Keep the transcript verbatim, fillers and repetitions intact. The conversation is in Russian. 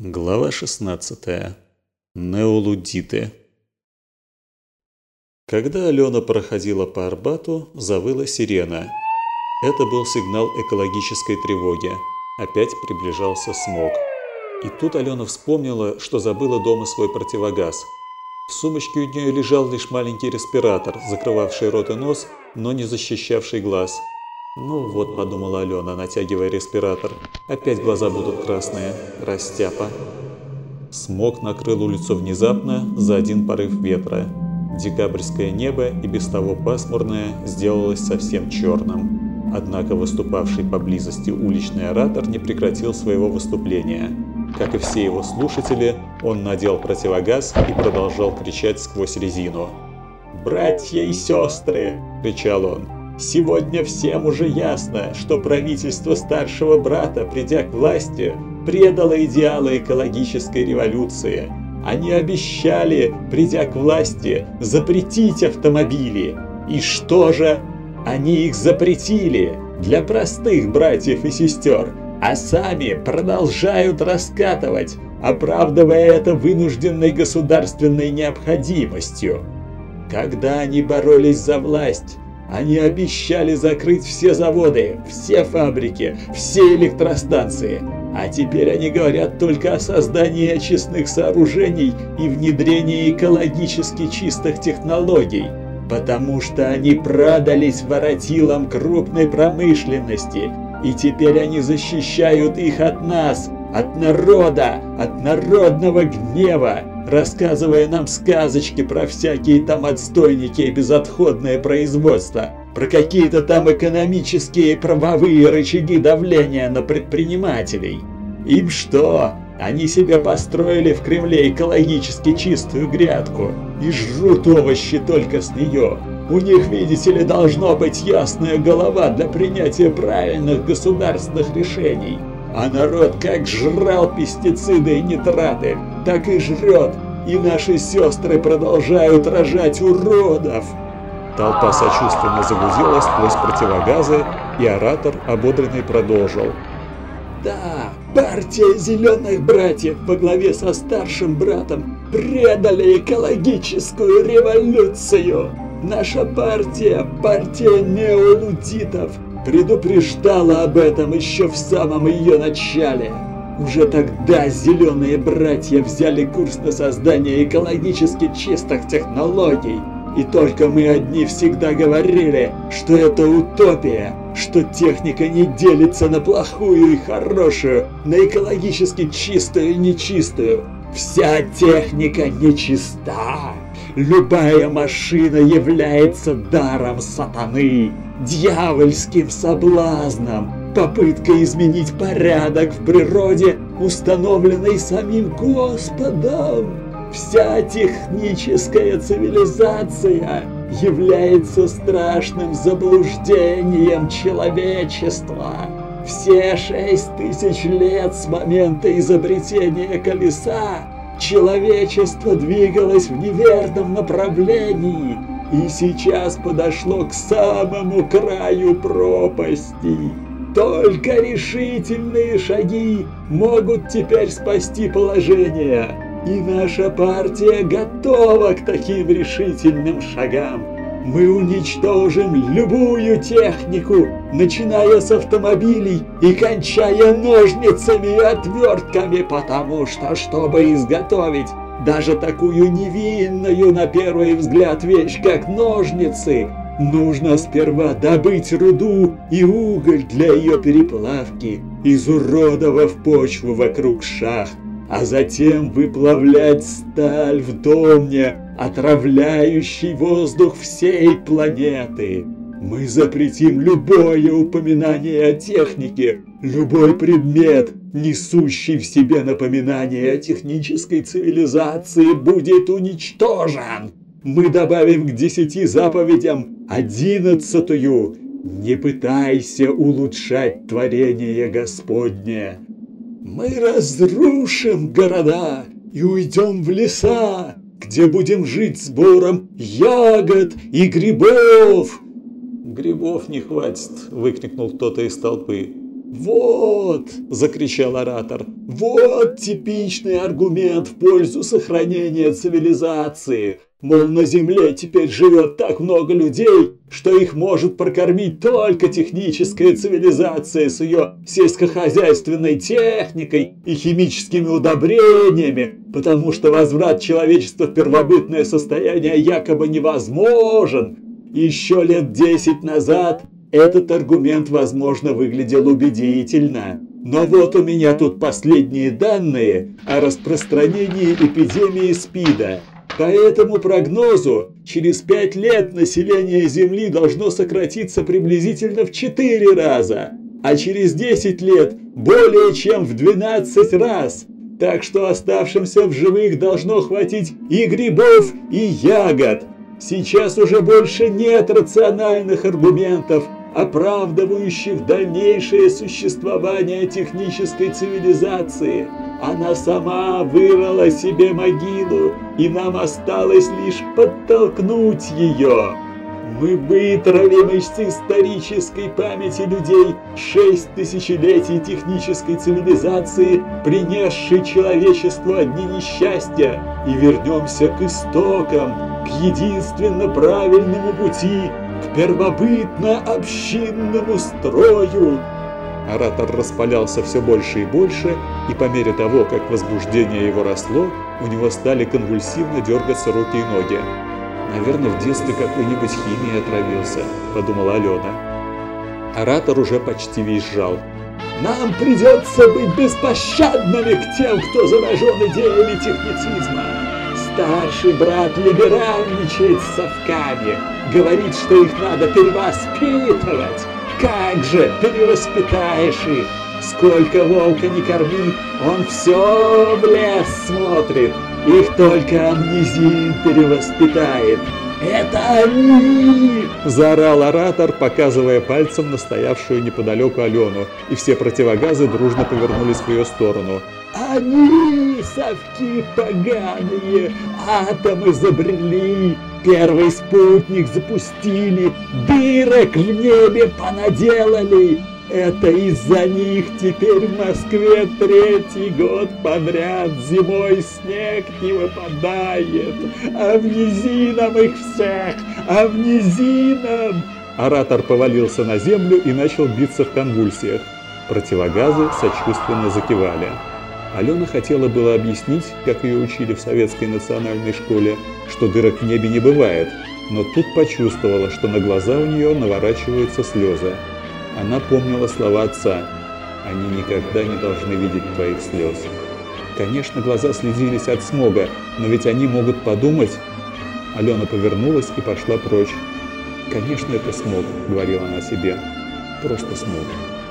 Глава шестнадцатая. Неолудиты. Когда Алена проходила по Арбату, завыла сирена. Это был сигнал экологической тревоги. Опять приближался смог. И тут Алена вспомнила, что забыла дома свой противогаз. В сумочке у нее лежал лишь маленький респиратор, закрывавший рот и нос, но не защищавший глаз. «Ну вот», – подумала Алена, натягивая респиратор, – «опять глаза будут красные, растяпа». Смог накрыл улицу внезапно, за один порыв ветра. Декабрьское небо, и без того пасмурное, сделалось совсем черным. Однако выступавший поблизости уличный оратор не прекратил своего выступления. Как и все его слушатели, он надел противогаз и продолжал кричать сквозь резину. «Братья и сестры!» – кричал он. «Сегодня всем уже ясно, что правительство старшего брата, придя к власти, предало идеалы экологической революции. Они обещали, придя к власти, запретить автомобили. И что же? Они их запретили для простых братьев и сестер, а сами продолжают раскатывать, оправдывая это вынужденной государственной необходимостью. Когда они боролись за власть, они обещали закрыть все заводы, все фабрики, все электростанции. А теперь они говорят только о создании очистных сооружений и внедрении экологически чистых технологий. Потому что они продались воротилам крупной промышленности. И теперь они защищают их от нас, от народа, от народного гнева, рассказывая нам сказочки про всякие там отстойники и безотходное производство, про какие-то там экономические и правовые рычаги давления на предпринимателей. Им что? Они себе построили в Кремле экологически чистую грядку и жрут овощи только с нее. У них, видите ли, должно быть ясная голова для принятия правильных государственных решений. А народ как жрал пестициды и нитраты, так и жрет, и наши сестры продолжают рожать уродов. Толпа сочувственно загудела сквозь противогазы, и оратор, ободренный, продолжил. Да, партия зеленых братьев во главе со старшим братом предали экологическую революцию. Наша партия, партия неолудитов, предупреждала об этом еще в самом ее начале. Уже тогда зеленые братья взяли курс на создание экологически чистых технологий. И только мы одни всегда говорили, что это утопия, что техника не делится на плохую и хорошую, на экологически чистую и нечистую. Вся техника нечиста. Любая машина является даром сатаны, дьявольским соблазном, попыткой изменить порядок в природе, установленный самим Господом. Вся техническая цивилизация является страшным заблуждением человечества. Все шесть тысяч лет с момента изобретения колеса человечество двигалось в неверном направлении и сейчас подошло к самому краю пропасти. Только решительные шаги могут теперь спасти положение, и наша партия готова к таким решительным шагам. Мы уничтожим любую технику, начиная с автомобилей и кончая ножницами и отвертками, потому что, чтобы изготовить даже такую невинную на первый взгляд вещь, как ножницы, нужно сперва добыть руду и уголь для ее переплавки, изуродовав почву вокруг шахт, а затем выплавлять сталь в домне, отравляющий воздух всей планеты. Мы запретим любое упоминание о технике, любой предмет, несущий в себе напоминание о технической цивилизации, будет уничтожен. Мы добавим к десяти заповедям одиннадцатую. Не пытайся улучшать творение Господне. Мы разрушим города и уйдем в леса, где будем жить сбором ягод и грибов. «Грибов не хватит», – выкрикнул кто-то из толпы. «Вот!» – закричал оратор. «Вот типичный аргумент в пользу сохранения цивилизации! Мол, на Земле теперь живет так много людей, что их может прокормить только техническая цивилизация с ее сельскохозяйственной техникой и химическими удобрениями, потому что возврат человечества в первобытное состояние якобы невозможен. Еще лет десять назад этот аргумент, возможно, выглядел убедительно. Но вот у меня тут последние данные о распространении эпидемии СПИДа. По этому прогнозу, через пять лет население Земли должно сократиться приблизительно в четыре раза, а через десять лет более чем в двенадцать раз. Так что оставшимся в живых должно хватить и грибов, и ягод. Сейчас уже больше нет рациональных аргументов, оправдывающих дальнейшее существование технической цивилизации. Она сама вырыла себе могилу, и нам осталось лишь подтолкнуть ее. Мы вытравим из исторической памяти людей шесть тысячелетий технической цивилизации, принесшей человечеству одни несчастья, и вернемся к истокам, к единственно правильному пути, к первобытно-общинному строю. Оратор распалялся все больше и больше, и по мере того, как возбуждение его росло, у него стали конвульсивно дергаться руки и ноги. «Наверное, в детстве какой-нибудь химией отравился», – подумала Алена. Оратор уже почти визжал. «Нам придется быть беспощадными к тем, кто заражен идеями техницизма. Старший брат либеральничает с совками, говорит, что их надо перевоспитывать. Как же перевоспитаешь их? Сколько волка не корми, он все в лес смотрит. Их только амнезин перевоспитает. Это они!» – заорал оратор, показывая пальцем на стоявшую неподалеку Алену, и все противогазы дружно повернулись в ее сторону. «Они, совки поганые, атом изобрели, первый спутник запустили, дырок в небе понаделали. Это из-за них теперь в Москве третий год подряд зимой снег не выпадает. Амнезином их всех! Амнезином!» Оратор повалился на землю и начал биться в конвульсиях. Противогазы сочувственно закивали. Алена хотела было объяснить, как ее учили в советской национальной школе, что дырок в небе не бывает, но тут почувствовала, что на глаза у нее наворачиваются слезы. Она помнила слова отца: «Они никогда не должны видеть твоих слез». Конечно, глаза слезились от смога, но ведь они могут подумать. Алена повернулась и пошла прочь. «Конечно, это смог», — говорила она себе. «Просто смог».